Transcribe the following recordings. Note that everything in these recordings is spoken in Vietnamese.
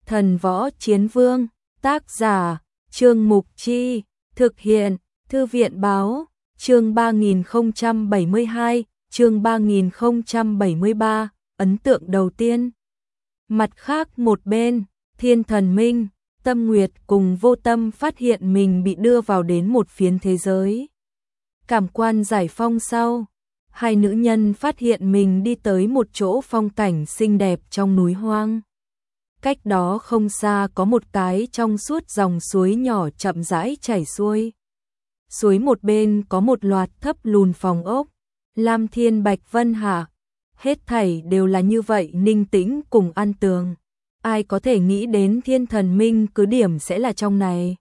Thần Võ Chiến Vương, tác giả, Trương Mục Chi, thực hiện, Thư viện Báo, chương 3072, chương 3073, ấn tượng đầu tiên. Mặt khác một bên, Thiên Thần Minh, Tâm Nguyệt cùng Vô Tâm phát hiện mình bị đưa vào đến một phiến thế giới. Cảm quan giải phong sau, hai nữ nhân phát hiện mình đi tới một chỗ phong cảnh xinh đẹp trong núi hoang. Cách đó không xa có một cái trong suốt dòng suối nhỏ chậm rãi chảy xuôi. Suối một bên có một loạt thấp lùn phòng ốc, lam thiên bạch vân hạ, hết thảy đều là như vậy ninh tĩnh cùng an tường. Ai có thể nghĩ đến Thiên Thần Minh cứ điểm sẽ là trong này.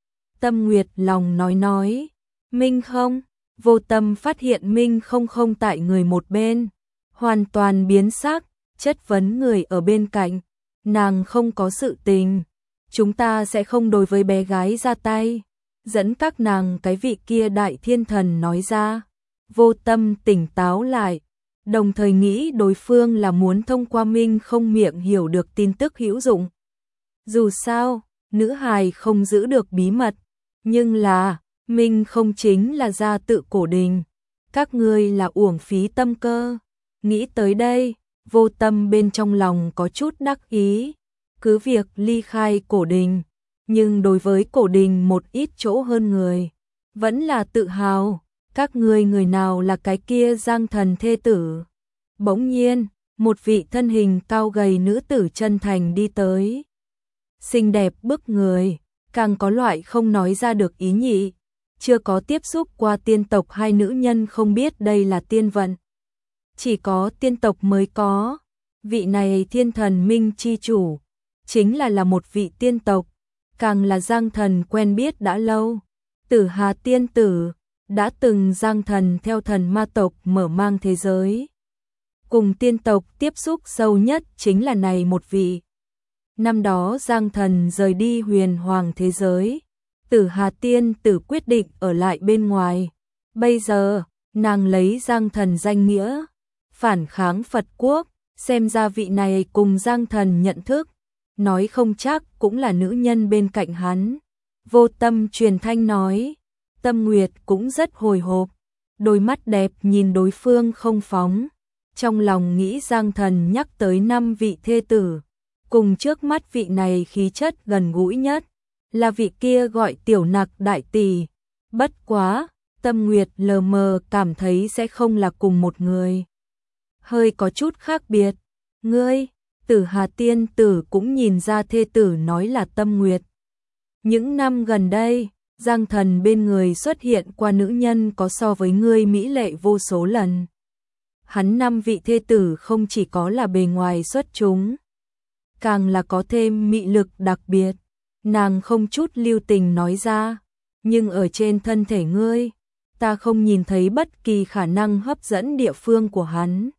Tâm Nguyệt lòng nói, Minh không? Vô Tâm phát hiện Minh không tại người một bên, hoàn toàn biến sắc, chất vấn người ở bên cạnh. Nàng không có sự tình, chúng ta sẽ không đối với bé gái ra tay, dẫn các nàng cái vị kia đại thiên thần nói ra. Vô Tâm tỉnh táo lại, đồng thời nghĩ đối phương là muốn thông qua Minh không miệng hiểu được tin tức hữu dụng. Dù sao, nữ hài không giữ được bí mật, nhưng là, Minh không chính là gia tự cổ đình. Các ngươi là uổng phí tâm cơ. Nghĩ tới đây, Vô Tâm bên trong lòng có chút đắc ý. Cứ việc ly khai cổ đình, nhưng đối với cổ đình một ít chỗ hơn người, vẫn là tự hào. Các ngươi người nào là cái kia Giang Thần thê tử? Bỗng nhiên, một vị thân hình cao gầy nữ tử chân thành đi tới. Xinh đẹp bức người, càng có loại không nói ra được ý nhị. Chưa có tiếp xúc qua tiên tộc hai nữ nhân không biết đây là tiên vận. Chỉ có tiên tộc mới có. Vị này Thiên Thần Minh chi chủ, chính là một vị tiên tộc, càng là Giang Thần quen biết đã lâu. Tử Hà tiên tử, đã từng Giang Thần theo thần ma tộc mở mang thế giới. Cùng tiên tộc tiếp xúc sâu nhất chính là này một vị. Năm đó Giang Thần rời đi huyền hoàng thế giới, Tử Hà tiên tử quyết định ở lại bên ngoài. Bây giờ, nàng lấy Giang Thần danh nghĩa, phản kháng Phật quốc, xem ra vị này cùng Giang Thần nhận thức, nói không chắc cũng là nữ nhân bên cạnh hắn. Vô Tâm truyền thanh nói, Tâm Nguyệt cũng rất hồi hộp, đôi mắt đẹp nhìn đối phương không phóng. Trong lòng nghĩ Giang Thần nhắc tới 5 vị thê tử, cùng trước mắt vị này khí chất gần gũi nhất, là vị kia gọi Tiểu Nặc đại tỷ. Bất quá, Tâm Nguyệt lờ mờ cảm thấy sẽ không là cùng một người. Hơi có chút khác biệt. Ngươi, Tử Hà tiên tử cũng nhìn ra thê tử nói là Tâm Nguyệt. Những năm gần đây, Giang Thần bên người xuất hiện qua nữ nhân có so với ngươi mỹ lệ vô số lần. Hắn 5 vị thê tử không chỉ có là bề ngoài xuất chúng, càng là có thêm mị lực đặc biệt. Nàng không chút lưu tình nói ra, nhưng ở trên thân thể ngươi, ta không nhìn thấy bất kỳ khả năng hấp dẫn địa phương của hắn.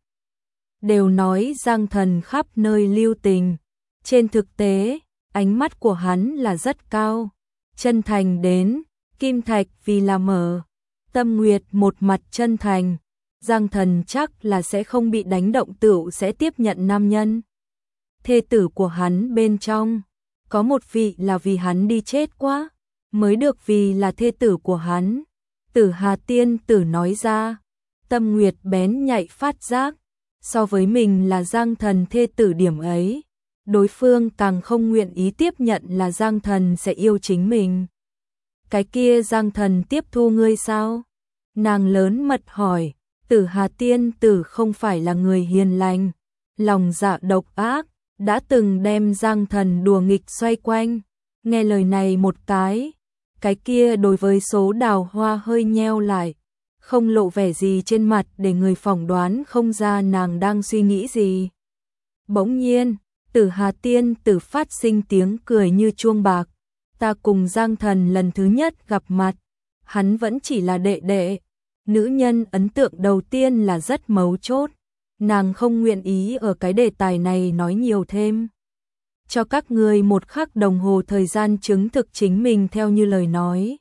Đều nói Giang Thần khắp nơi lưu tình, trên thực tế, ánh mắt của hắn là rất cao, chân thành đến, kim thạch vì là mở. Tâm Nguyệt một mặt chân thành, Giang Thần chắc là sẽ không bị đánh động tựu sẽ tiếp nhận nam nhân. Thê tử của hắn bên trong, có một vị là vì hắn đi chết quá, mới được vì là thê tử của hắn. Tử Hà tiên tử nói ra, Tâm Nguyệt bén nhạy phát giác, so với mình là Giang Thần thê tử điểm ấy, đối phương càng không nguyện ý tiếp nhận là Giang Thần sẽ yêu chính mình. Cái kia Giang Thần tiếp thu ngươi sao? Nàng lớn mật hỏi. Tử Hà tiên tử không phải là người hiền lành, lòng dạ độc ác, đã từng đem Giang Thần đùa nghịch xoay quanh. Nghe lời này một cái kia đối với số đào hoa hơi nheo lại, không lộ vẻ gì trên mặt để người phỏng đoán không ra nàng đang suy nghĩ gì. Bỗng nhiên, Tử Hà tiên tử phát sinh tiếng cười như chuông bạc. Ta cùng Giang Thần lần thứ nhất gặp mặt, hắn vẫn chỉ là đệ đệ. Nữ nhân ấn tượng đầu tiên là rất mấu chốt, nàng không nguyện ý ở cái đề tài này nói nhiều thêm. Cho các ngươi một khắc đồng hồ thời gian chứng thực chính mình theo như lời nói.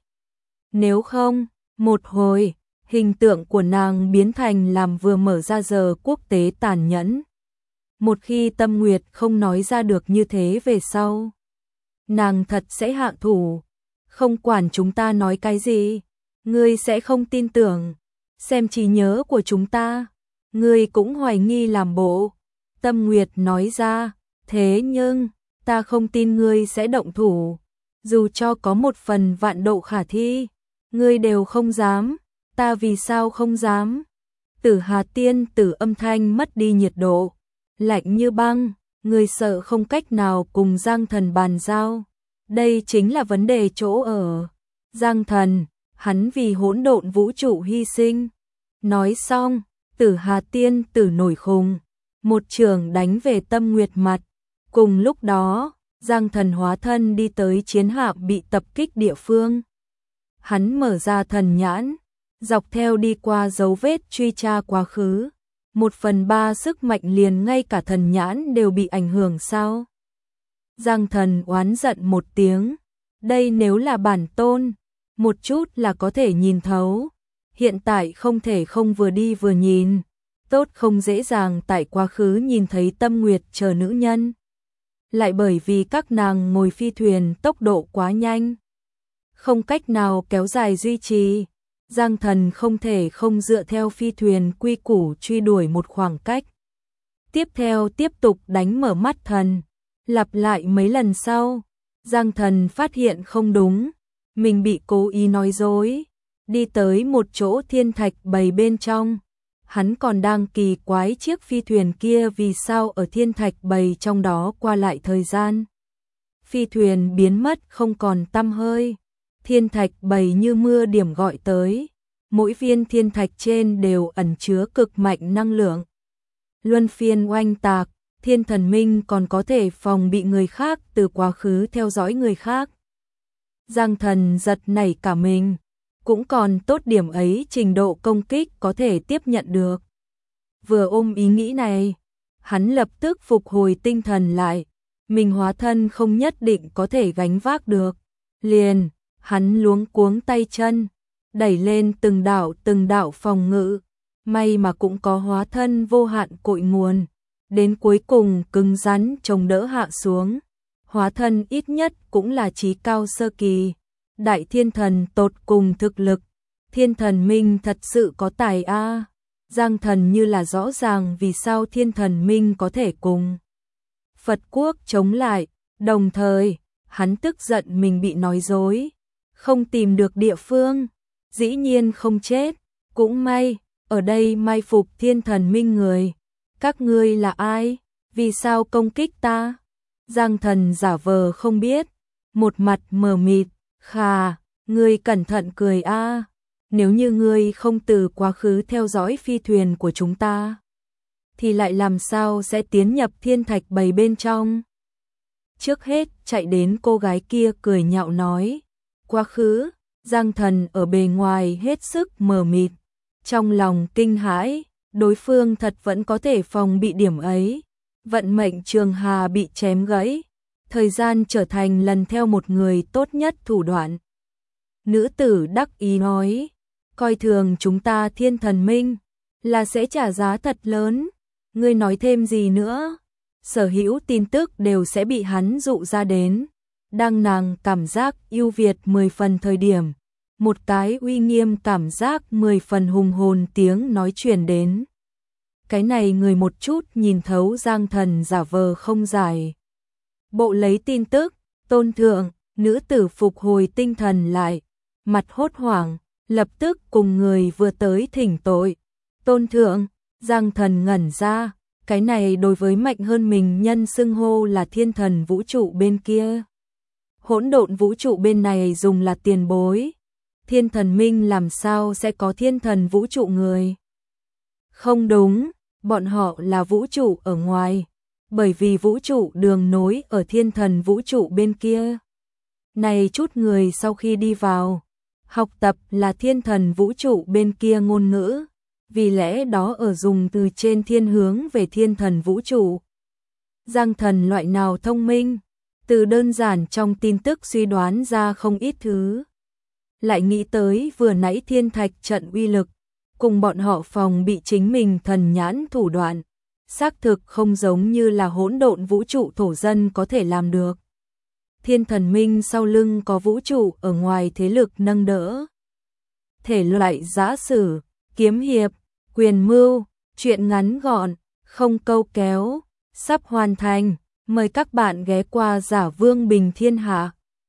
Nếu không, một hồi, hình tượng của nàng biến thành làm vừa mở ra giờ quốc tế tàn nhẫn. Một khi Tâm Nguyệt không nói ra được như thế về sau, nàng thật sẽ hạ thủ, không quản chúng ta nói cái gì, ngươi sẽ không tin tưởng, xem trí nhớ của chúng ta, ngươi cũng hoài nghi làm bộ. Tâm Nguyệt nói ra, thế nhưng, ta không tin ngươi sẽ động thủ, dù cho có một phần vạn độ khả thi, ngươi đều không dám, ta vì sao không dám? Tử Hà tiên tử âm thanh mất đi nhiệt độ, lạnh như băng, ngươi sợ không cách nào cùng Giang Thần bàn giao. Đây chính là vấn đề chỗ ở. Giang Thần, hắn vì hỗn độn vũ trụ hy sinh. Nói xong, Tử Hà tiên tử nổi khùng, một trường đánh về Tâm Nguyệt mặt. Cùng lúc đó, Giang Thần hóa thân đi tới chiến hạm bị tập kích địa phương. Hắn mở ra thần nhãn, dọc theo đi qua dấu vết truy tra quá khứ. 1/3 sức mạnh liền ngay cả thần nhãn đều bị ảnh hưởng sao? Giang Thần oán giận một tiếng, đây nếu là bản tôn, một chút là có thể nhìn thấu, hiện tại không thể không vừa đi vừa nhìn, tốt không dễ dàng tại quá khứ nhìn thấy Tâm Nguyệt chờ nữ nhân. Lại bởi vì các nàng ngồi phi thuyền tốc độ quá nhanh, không cách nào kéo dài duy trì, Giang Thần không thể không dựa theo phi thuyền quy củ truy đuổi một khoảng cách. Tiếp theo tiếp tục đánh mở mắt thần, lặp lại mấy lần sau, Giang Thần phát hiện không đúng, mình bị cố ý nói dối, đi tới một chỗ thiên thạch bầy bên trong. Hắn còn đang kỳ quái chiếc phi thuyền kia vì sao ở thiên thạch bầy trong đó qua lại thời gian. Phi thuyền biến mất không còn tăm hơi, thiên thạch bầy như mưa điểm gọi tới, mỗi viên thiên thạch trên đều ẩn chứa cực mạnh năng lượng. Luân phiên oanh tạc, Thiên Thần Minh còn có thể phòng bị người khác từ quá khứ theo dõi người khác. Giang Thần giật nảy cả mình, cũng còn tốt điểm ấy trình độ công kích có thể tiếp nhận được. Vừa ôm ý nghĩ này, hắn lập tức phục hồi tinh thần lại, mình hóa thân không nhất định có thể gánh vác được. Liền, hắn luống cuống tay chân, đẩy lên từng đạo phòng ngự, may mà cũng có hóa thân vô hạn cội nguồn, đến cuối cùng cứng rắn chống đỡ hạ xuống. Hóa thân ít nhất cũng là chí cao sơ kỳ, đại thiên thần tột cùng thực lực, Thiên Thần Minh thật sự có tài a. Giang Thần như là rõ ràng vì sao Thiên Thần Minh có thể cùng Phật quốc chống lại, đồng thời, hắn tức giận mình bị nói dối, không tìm được địa phương, dĩ nhiên không chết, cũng may, ở đây mai phục Thiên Thần Minh người. Các ngươi là ai? Vì sao công kích ta? Giang Thần giả vờ không biết, một mặt mờ mịt, khà, ngươi cẩn thận cười a. Nếu như ngươi không từ quá khứ theo dõi phi thuyền của chúng ta, thì lại làm sao sẽ tiến nhập thiên thạch bầy bên trong? Trước hết chạy đến cô gái kia cười nhạo nói, quá khứ. Giang Thần ở bề ngoài hết sức mờ mịt, trong lòng kinh hãi, đối phương thật vẫn có thể phòng bị điểm ấy. Vận mệnh Trường Hà bị chém gãy, thời gian trở thành lần theo một người tốt nhất thủ đoạn. Nữ tử đắc ý nói, coi thường chúng ta Thiên Thần Minh, là sẽ trả giá thật lớn. Ngươi nói thêm gì nữa? Sở hữu tin tức đều sẽ bị hắn dụ ra đến. Đang nàng cảm giác ưu việt 10 phần thời điểm, một cái uy nghiêm cảm giác 10 phần hùng hồn tiếng nói truyền đến. Cái này người một chút nhìn thấu Giang Thần giả vờ không giải. Bộ lấy tin tức, tôn thượng, nữ tử phục hồi tinh thần lại, mặt hốt hoảng, lập tức cùng người vừa tới thỉnh tội. Tôn thượng, Giang Thần ngẩn ra, cái này đối với mạnh hơn mình nhân xưng hô là thiên thần vũ trụ bên kia. Hỗn độn vũ trụ bên này dùng là tiền bối. Thiên Thần Minh làm sao sẽ có thiên thần vũ trụ người? Không đúng, bọn họ là vũ trụ ở ngoài, bởi vì vũ trụ đường nối ở thiên thần vũ trụ bên kia. Này chút người sau khi đi vào, học tập là thiên thần vũ trụ bên kia ngôn ngữ, vì lẽ đó ở dùng từ trên thiên hướng về thiên thần vũ trụ. Giang Thần loại nào thông minh, từ đơn giản trong tin tức suy đoán ra không ít thứ. Lại nghĩ tới vừa nãy thiên thạch trận uy lực, cùng bọn họ phòng bị chính mình thần nhãn thủ đoạn, xác thực không giống như là hỗn độn vũ trụ thổ dân có thể làm được. Thiên thần minh sau lưng có vũ trụ ở ngoài thế lực nâng đỡ. Thể loại giã sử, kiếm hiệp, quyền mưu, truyện ngắn gọn, không câu kéo, sắp hoàn thành. Mời các bạn ghé qua Giả Vương Bình Thiên Hạ.